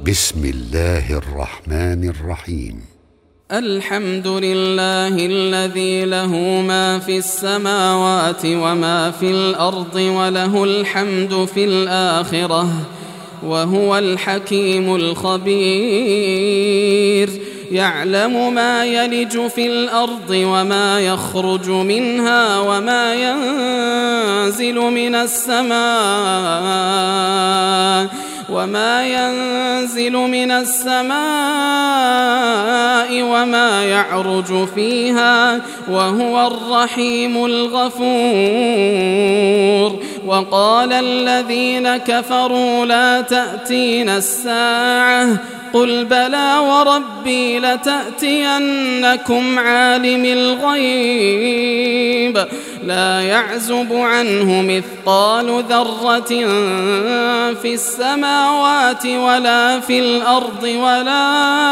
بسم الله الرحمن الرحيم. الحمد لله الذي له ما في السماوات وما في الأرض وله الحمد في الآخرة وهو الحكيم الخبير. يعلم ما يلج في الأرض وما يخرج منها وما ينزل من السماء وما يعرج فيها وهو الرحيم الغفور. وقال الذين كفروا لا تأتينا الساعة قل بلى وربي لتأتينكم عالم الغيب لا يعزب عنه مثقال ذرة في السماوات ولا في الأرض ولا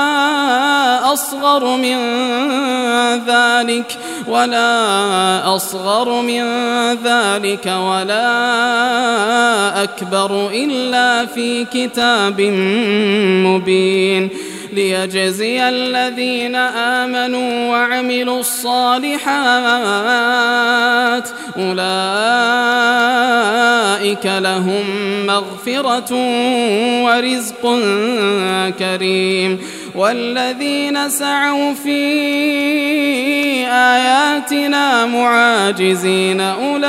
أصغر من ذلك ولا أكبر إلا في كتاب مبين ليجزي الذين آمنوا وعملوا الصالحات أولئك لهم مغفرة ورزق كريم. والذين سعوا في آياتنا معاجزين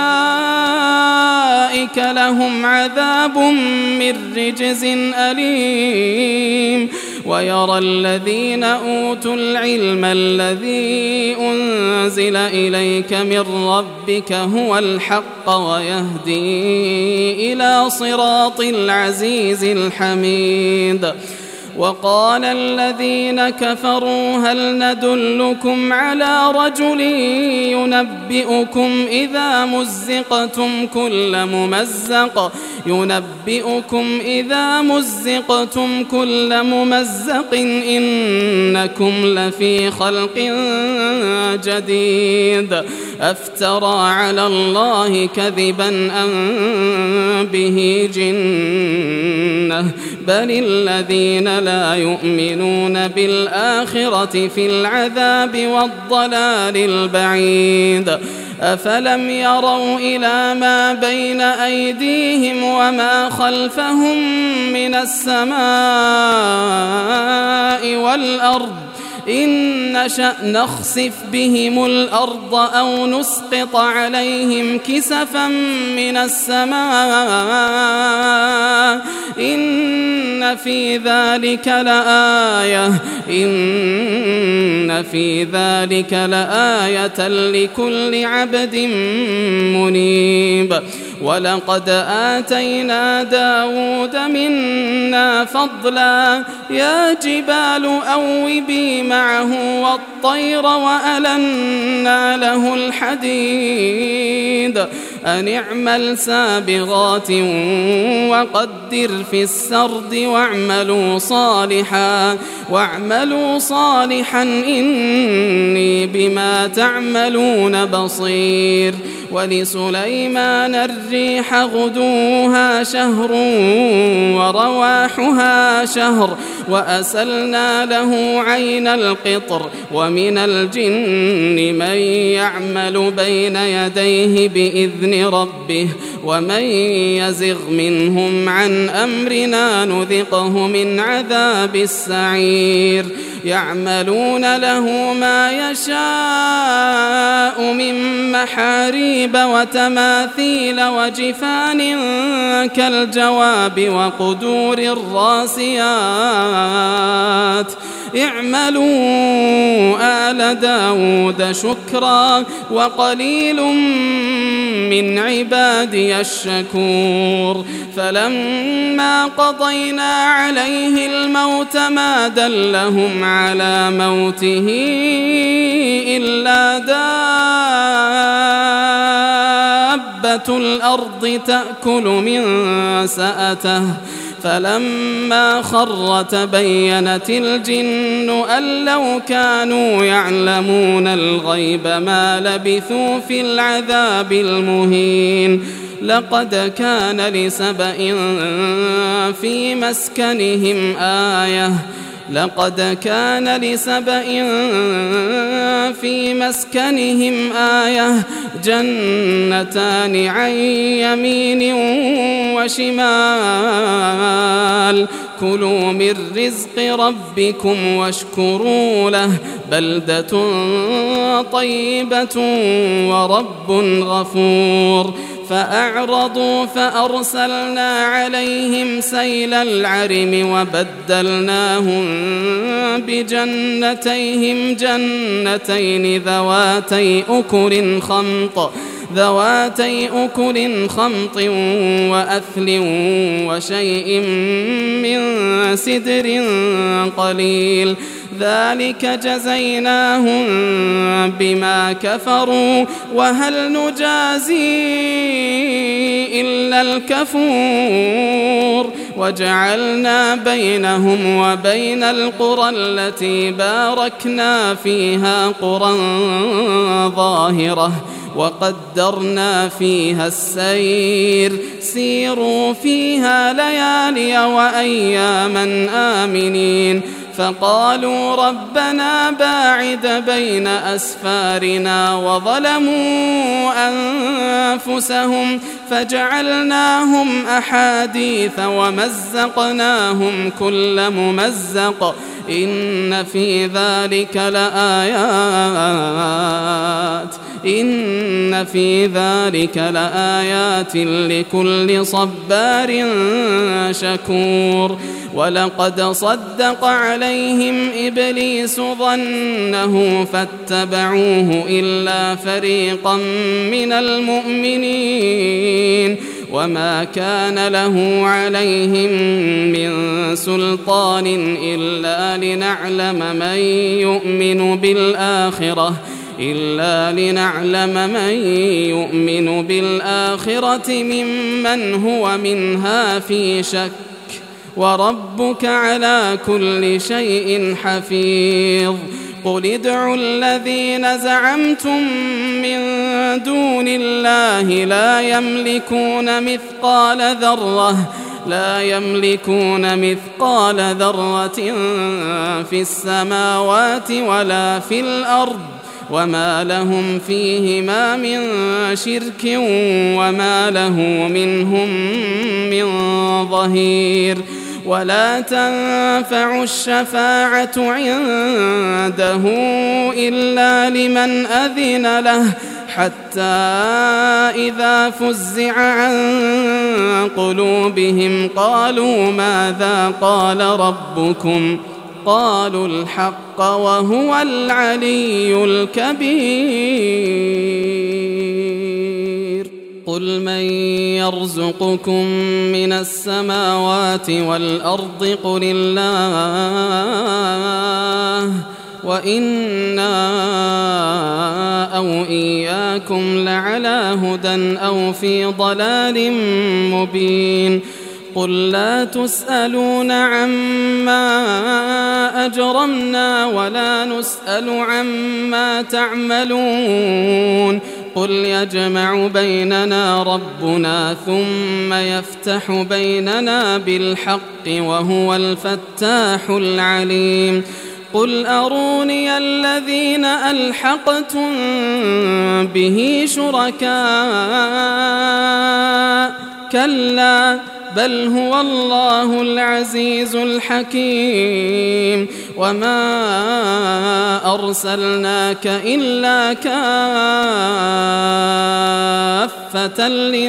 أولئك لهم عذاب من رجز أليم. ويرى الذين أوتوا العلم الذي أنزل إليك من ربك هو الحق ويهدي إلى صراط العزيز الحميد. وقال الذين كفروا هل ندلكم على رجل ينبئكم إذا مزقتم كل ممزق إنكم لفي خلق جديد أفترى على الله كذبا أم به جنة بل الذين لا يؤمنون بالآخرة في العذاب والضلال البعيد. أفلم يروا إلى ما بين أيديهم وما خلفهم من السماء والأرض إن نشأ نخسف بهم الأرض أو نسقط عليهم كسفا من السماء إن في ذلك لآية لكل عبد منيب. ولقد آتينا داود منا فضلا يا جبال أوبي معه والطير وألنا له الحديد أن اعمل سابغات وقدر في السرد واعملوا صالحا إني بما تعملون بصير. ولسليمان الريح غدوها شهر ورواحها شهر وأسلنا له عين القطر ومن الجن من يعمل بين يديه بإذن ربه ومن يزغ منهم عن أمرنا نذقه من عذاب السعير. يعملون له ما يشاء من محاريب وتماثيل وجفان كالجواب وقدور الراسيات. اعملوا آل داود شكرا وقليل من عبادي الشكور. فلما قضينا عليه الموت ما دلهم على موته إلا دابة الأرض تأكل من سأته فلما خر تبينت الجن أن لو كانوا يعلمون الغيب ما لبثوا في العذاب المهين. لقد كان لسبإ في مسكنهم آية لقد كان لسبإ في مسكنهم آية جنتان عن يمين وشمال كلوا من رزق ربكم واشكروا له بلدة طيبة ورب غفور فأعرضوا فأرسلنا عليهم سيل العرم وبدلناهم بجنتيهم جنتين ذواتي أكل خمط وأثل وشيء من سدر قليل ذلك جزيناهم بما كفروا وهل نجازي إلا الكفور وجعلنا بينهم وبين القرى التي باركنا فيها قرى ظاهرة وقدرنا فيها السير سيروا فيها ليالي وأياما آمنين فقالوا ربنا باعد بين أسفارنا وظلموا أنفسهم فجعلناهم أحاديث ومزقناهم كل ممزق إن في ذلك لآيات لكل صبار شكور ولقد صدق عليهم إبليس ظنه فاتبعوه إلا فريقا من المؤمنين وما كان له عليهم من سلطان إلا لنعلم من يؤمن بالآخرة ممن هو منها في شك وربك على كل شيء حفيظ قل ادعوا الذين زعمتم من دون الله لا يملكون مثقال ذرة في السماوات ولا في الأرض وما لهم فيهما من شرك وما له منهم من ظهير ولا تنفع الشفاعة عنده إلا لمن أذن له حتى إذا فزع عن قلوبهم قالوا ماذا قال ربكم قالوا الحق وهو العلي الكبير قل من يرزقكم من السماوات والأرض قل الله وإنا أو إياكم لعلى هدى أو في ضلال مبين قل لا تسألون عما أجرمنا ولا نسأل عما تعملون قل يجمع بيننا ربنا ثم يفتح بيننا بالحق وهو الفتاح العليم قل أروني الذين ألحقتم به شركاء كلا بل هو الله العزيز الحكيم وما أرسلناك إلا كافة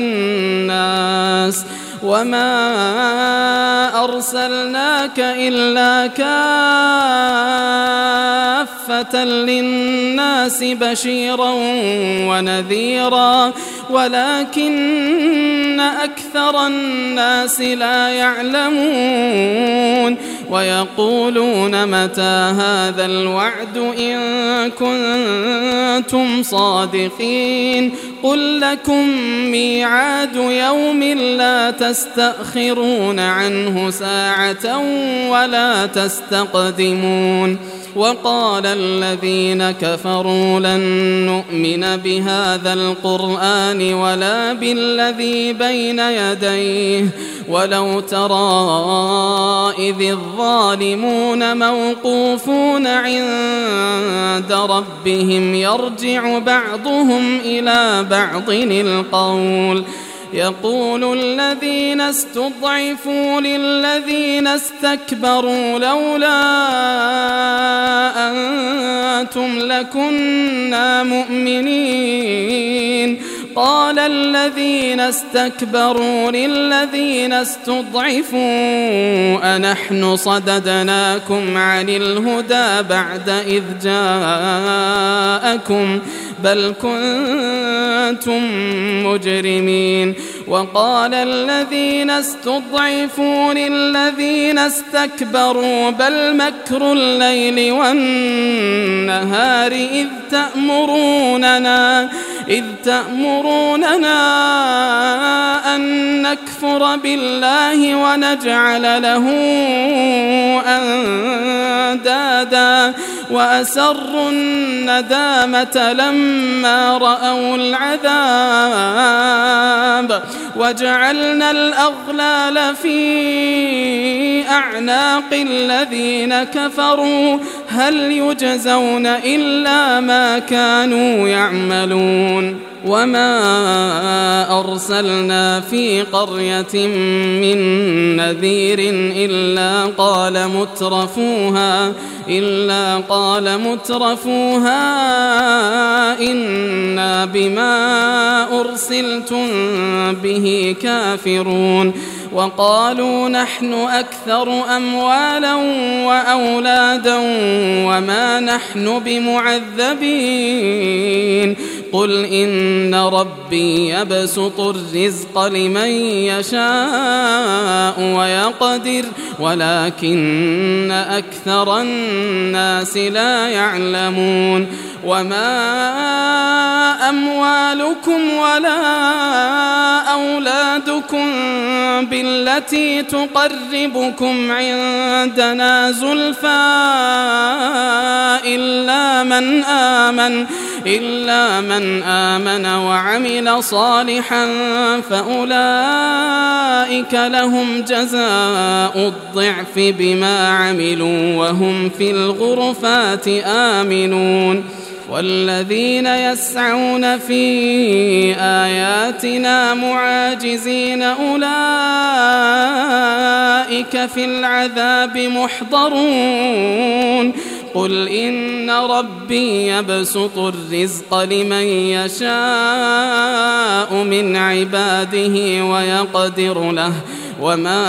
للناس بشيرا ونذيرا ولكن أكثر الناس لا يعلمون ويقولون متى هذا الوعد إن كنتم صادقين قل لكم ميعاد يوم لا تستأخرون عنه ساعة ولا تستقدمون وقال الذين كفروا لن نؤمن بهذا القرآن ولا بالذي بين يديه ولو ترى إذ الظالمون موقوفون عند ربهم يرجع بعضهم إلى بعض القول يقول الذين استضعفوا للذين استكبروا لولا أنتم لكنا مؤمنين قال الذين استكبروا للذين استضعفوا أنحن صددناكم عن الهدى بعد إذ جاءكم بل كنتم مجرمين وقال الذين استضعفوا للذين استكبروا بل مكر الليل والنهار إذ تأمروننا أن نكفر بالله ونجعل له أندادا وأسروا الندامة لما رأوا العذاب وجعلنا الأغلال في أعناق الذين كفروا هل يجزون إلا ما كانوا يعملون وما أرسلنا في قرية من نذير إلا قال مترفوها إنا بما أرسلتم به كافرون وقالوا نحن أكثر أموالا وأولادا وما نحن بمعذبين قل إن ربي يبسط الرزق لمن يشاء ويقدر ولكن أكثر الناس لا يعلمون وما أموالكم ولا أولادكم بالتي تقربكم عندنا زلفى إلا من آمن وعمل صالحا فأولئك لهم جزاء الضعف بما عملوا وهم في الغرفات آمنون والذين يسعون في آياتنا معاجزين أولئك في العذاب محضرون قل إن ربي يبسط الرزق لمن يشاء من عباده ويقدر له وما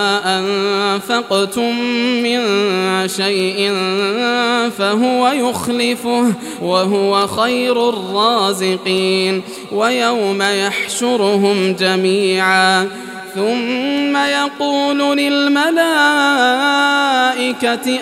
أنفقتم من شيء فهو يخلفه وهو خير الرازقين ويوم يحشرهم جميعا ثم يقول للملائكة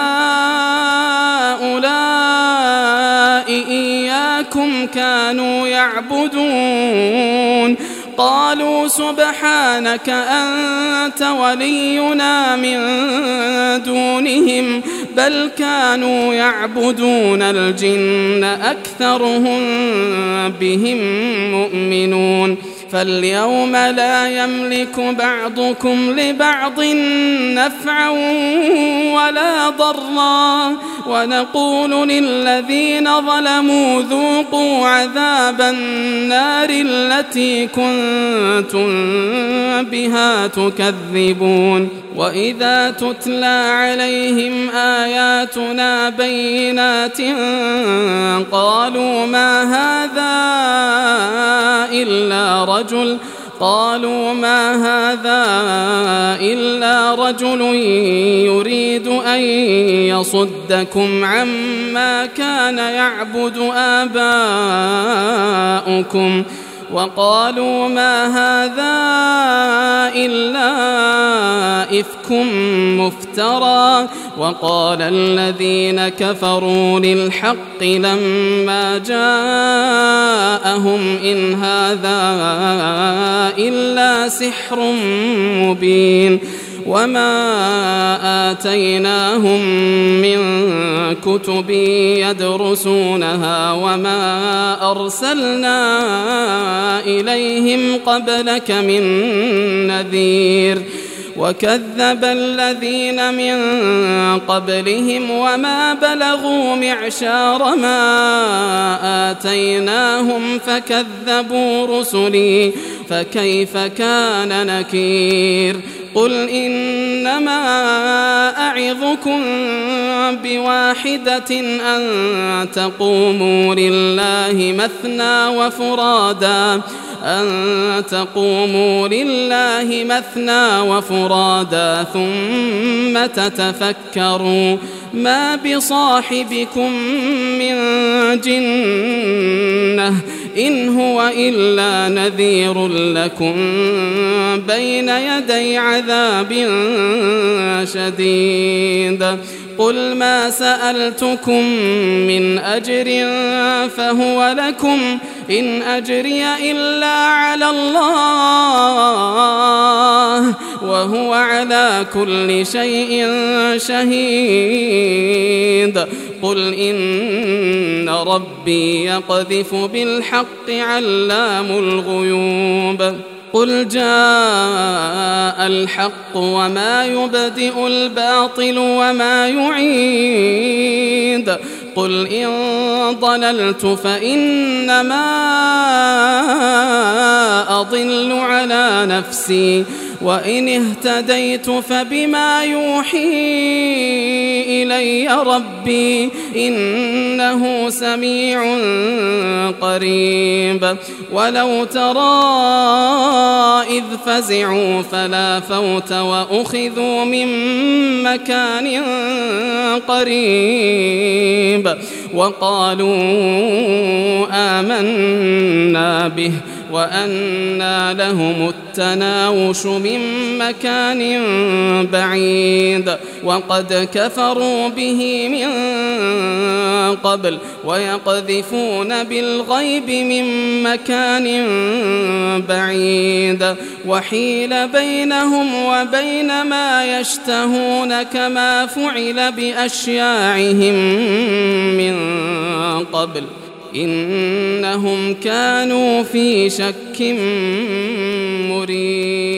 أهؤلاء إياكم كانوا يعبدون قالوا سبحانك أنت ولينا من دونهم بل كانوا يعبدون الجن أكثرهم بهم مؤمنون فاليوم لا يملك بعضكم لبعض نفعا ولا ضرا ونقول للذين ظلموا ذوقوا عذاب النار التي كنتم بها تكذبون وإذا تتلى عليهم آياتنا بينات قالوا ما هذا إلا رجل يريد أن يصدكم عما كان يعبد آباؤكم وقالوا ما هذا إلا إفك مفترى وقال الذين كفروا للحق لما جاءهم إن هذا إلا سحر مبين وما آتيناهم من كتب يدرسونها وما أرسلنا إليهم قبلك من نذير وكذب الذين من قبلهم وما بلغوا معشار ما آتيناهم فكذبوا رسلي فكيف كان نكير قل إنما أعظكم بواحدة أن تقوموا لله مثنى وفرادا ثم تتفكروا ما بصاحبكم من جنة إن هو إلا نذير لكم بين يدي عذاب شديد قل ما سألتكم من أجر فهو لكم إن أجري إلا على الله وهو على كل شيء شهيد قل إن ربي يقذف بالحق علام الغيوب قل جاء الحق وما يبدئ الباطل وما يعيد قل إن ضللت فإنما أضل على نفسي وإن اهتديت فبما يوحي إلي ربي إنه سميع قريب ولو ترى إذ فزعوا فلا فوت وأخذوا من مكان قريب وقالوا آمنا به وأنى لهم التناوش من مكان بعيد وقد كفروا به من قبل ويقذفون بالغيب من مكان بعيد وحيل بينهم وبين ما يشتهون كما فعل بأشياعهم من قبل إنهم كانوا في شك مريب